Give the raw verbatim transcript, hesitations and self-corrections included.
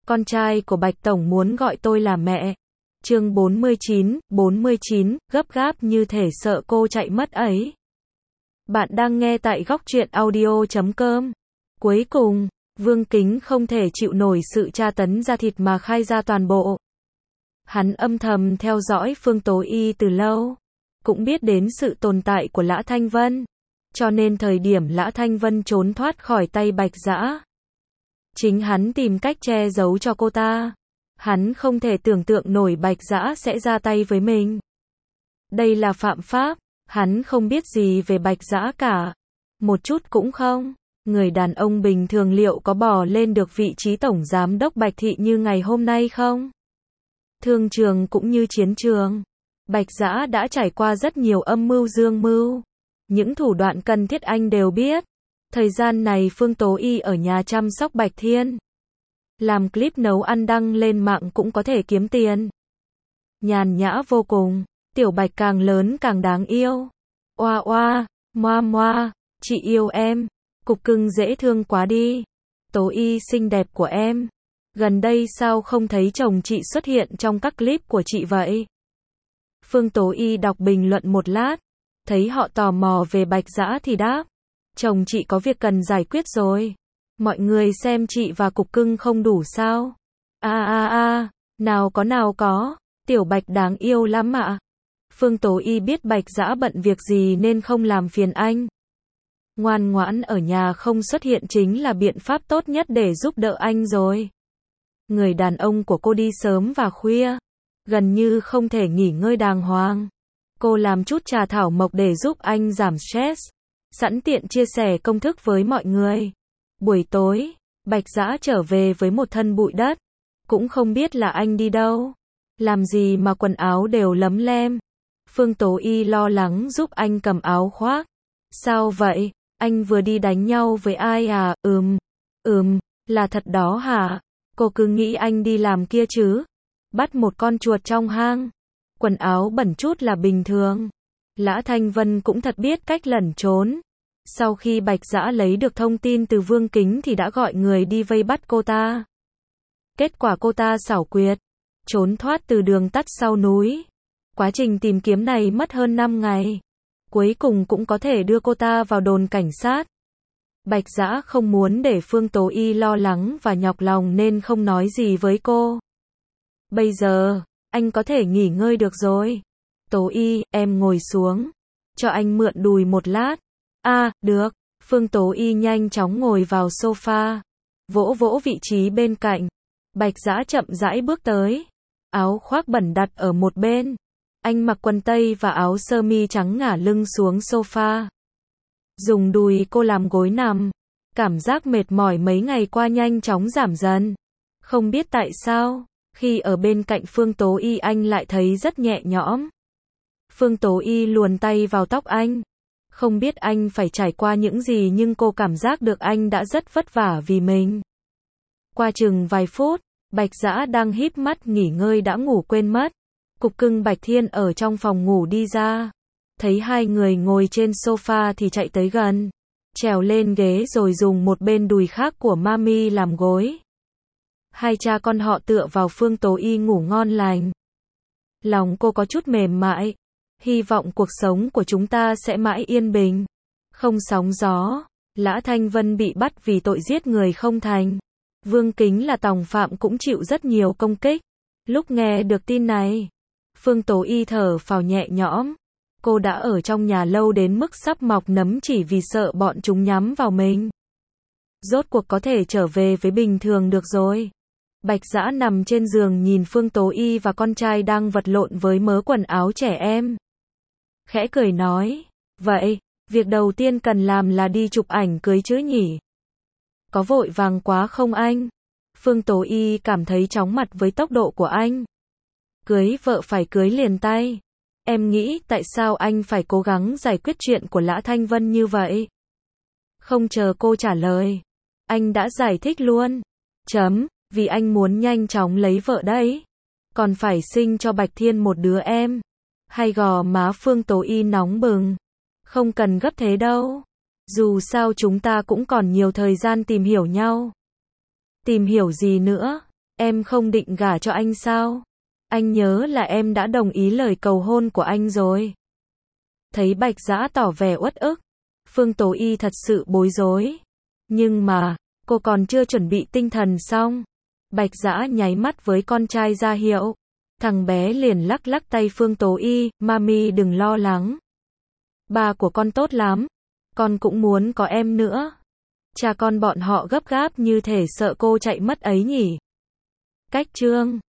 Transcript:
con trai của Bạch Tổng muốn gọi tôi là mẹ. Chương bốn mươi chín, bốn mươi chín, gấp gáp như thể sợ cô chạy mất ấy. Bạn đang nghe tại góc truyện audio chấm com. Cuối cùng, Vương Kính không thể chịu nổi sự tra tấn da thịt mà khai ra toàn bộ. Hắn âm thầm theo dõi Phương Tố Y từ lâu, cũng biết đến sự tồn tại của Lã Thanh Vân, cho nên thời điểm Lã Thanh Vân trốn thoát khỏi tay Bạch Dã, chính hắn tìm cách che giấu cho cô ta. Hắn không thể tưởng tượng nổi Bạch Dã sẽ ra tay với mình. Đây là phạm pháp, hắn không biết gì về Bạch Dã cả. Một chút cũng không. Người đàn ông bình thường liệu có bò lên được vị trí tổng giám đốc Bạch Thị như ngày hôm nay không? Thương trường cũng như chiến trường, Bạch Dã đã trải qua rất nhiều âm mưu dương mưu. Những thủ đoạn cần thiết anh đều biết. Thời gian này Phương Tố Y ở nhà chăm sóc Bạch Thiên, làm clip nấu ăn đăng lên mạng cũng có thể kiếm tiền. Nhàn nhã vô cùng, tiểu Bạch càng lớn càng đáng yêu. Oa oa, moa moa, chị yêu em, cục cưng dễ thương quá đi. Tố Y xinh đẹp của em, gần đây sao không thấy chồng chị xuất hiện trong các clip của chị vậy? Phương Tố Y đọc bình luận một lát, thấy họ tò mò về Bạch Dã thì đáp, chồng chị có việc cần giải quyết rồi. Mọi người xem chị và cục cưng không đủ sao? A a a, nào có nào có, tiểu Bạch đáng yêu lắm ạ. Phương Tố Y biết Bạch Dã bận việc gì nên không làm phiền anh. Ngoan ngoãn ở nhà không xuất hiện chính là biện pháp tốt nhất để giúp đỡ anh rồi. Người đàn ông của cô đi sớm và khuya, gần như không thể nghỉ ngơi đàng hoàng. Cô làm chút trà thảo mộc để giúp anh giảm stress, sẵn tiện chia sẻ công thức với mọi người. Buổi tối, Bạch Dã trở về với một thân bụi đất, cũng không biết là anh đi đâu, làm gì mà quần áo đều lấm lem. Phương Tố Y lo lắng giúp anh cầm áo khoác. Sao vậy, anh vừa đi đánh nhau với ai à? Ừm, ừm, là thật đó hả? Cô cứ nghĩ anh đi làm kia chứ, bắt một con chuột trong hang, quần áo bẩn chút là bình thường. Lã Thanh Vân cũng thật biết cách lẩn trốn. Sau khi Bạch Dã lấy được thông tin từ Vương Kính thì đã gọi người đi vây bắt cô ta. Kết quả cô ta xảo quyệt, trốn thoát từ đường tắt sau núi. Quá trình tìm kiếm này mất hơn năm ngày. Cuối cùng cũng có thể đưa cô ta vào đồn cảnh sát. Bạch Dã không muốn để Phương Tố Y lo lắng và nhọc lòng nên không nói gì với cô. Bây giờ, anh có thể nghỉ ngơi được rồi. Tố Y, em ngồi xuống, cho anh mượn đùi một lát. À, được. Phương Tố Y nhanh chóng ngồi vào sofa, vỗ vỗ vị trí bên cạnh. Bạch Dã chậm rãi bước tới, áo khoác bẩn đặt ở một bên. Anh mặc quần tây và áo sơ mi trắng ngả lưng xuống sofa, dùng đùi cô làm gối nằm. Cảm giác mệt mỏi mấy ngày qua nhanh chóng giảm dần. Không biết tại sao, khi ở bên cạnh Phương Tố Y anh lại thấy rất nhẹ nhõm. Phương Tố Y luồn tay vào tóc anh. Không biết anh phải trải qua những gì nhưng cô cảm giác được anh đã rất vất vả vì mình. Qua chừng vài phút, Bạch Dã đang híp mắt nghỉ ngơi đã ngủ quên mất. Cục cưng Bạch Thiên ở trong phòng ngủ đi ra, thấy hai người ngồi trên sofa thì chạy tới gần, trèo lên ghế rồi dùng một bên đùi khác của Mami làm gối. Hai cha con họ tựa vào Phương Tố Y ngủ ngon lành. Lòng cô có chút mềm mại. Hy vọng cuộc sống của chúng ta sẽ mãi yên bình, không sóng gió. Lã Thanh Vân bị bắt vì tội giết người không thành. Vương Kính là tòng phạm cũng chịu rất nhiều công kích. Lúc nghe được tin này, Phương Tố Y thở phào nhẹ nhõm. Cô đã ở trong nhà lâu đến mức sắp mọc nấm chỉ vì sợ bọn chúng nhắm vào mình. Rốt cuộc có thể trở về với bình thường được rồi. Bạch Dã nằm trên giường nhìn Phương Tố Y và con trai đang vật lộn với mớ quần áo trẻ em. Khẽ cười nói, vậy, việc đầu tiên cần làm là đi chụp ảnh cưới chứ nhỉ? Có vội vàng quá không anh? Phương Tố Y cảm thấy chóng mặt với tốc độ của anh. Cưới vợ phải cưới liền tay. Em nghĩ tại sao anh phải cố gắng giải quyết chuyện của Lã Thanh Vân như vậy? Không chờ cô trả lời, anh đã giải thích luôn. Chấm, vì anh muốn nhanh chóng lấy vợ đấy. Còn phải sinh cho Bạch Thiên một đứa em. Hay gò má Phương Tố Y nóng bừng. Không cần gấp thế đâu. Dù sao chúng ta cũng còn nhiều thời gian tìm hiểu nhau. Tìm hiểu gì nữa? Em không định gả cho anh sao? Anh nhớ là em đã đồng ý lời cầu hôn của anh rồi. Thấy Bạch Dã tỏ vẻ uất ức, Phương Tố Y thật sự bối rối. Nhưng mà, cô còn chưa chuẩn bị tinh thần xong. Bạch Dã nháy mắt với con trai ra hiệu. Thằng bé liền lắc lắc tay Phương Tố Y, mami đừng lo lắng. Ba của con tốt lắm. Con cũng muốn có em nữa. Cha con bọn họ gấp gáp như thể sợ cô chạy mất ấy nhỉ. Cách chương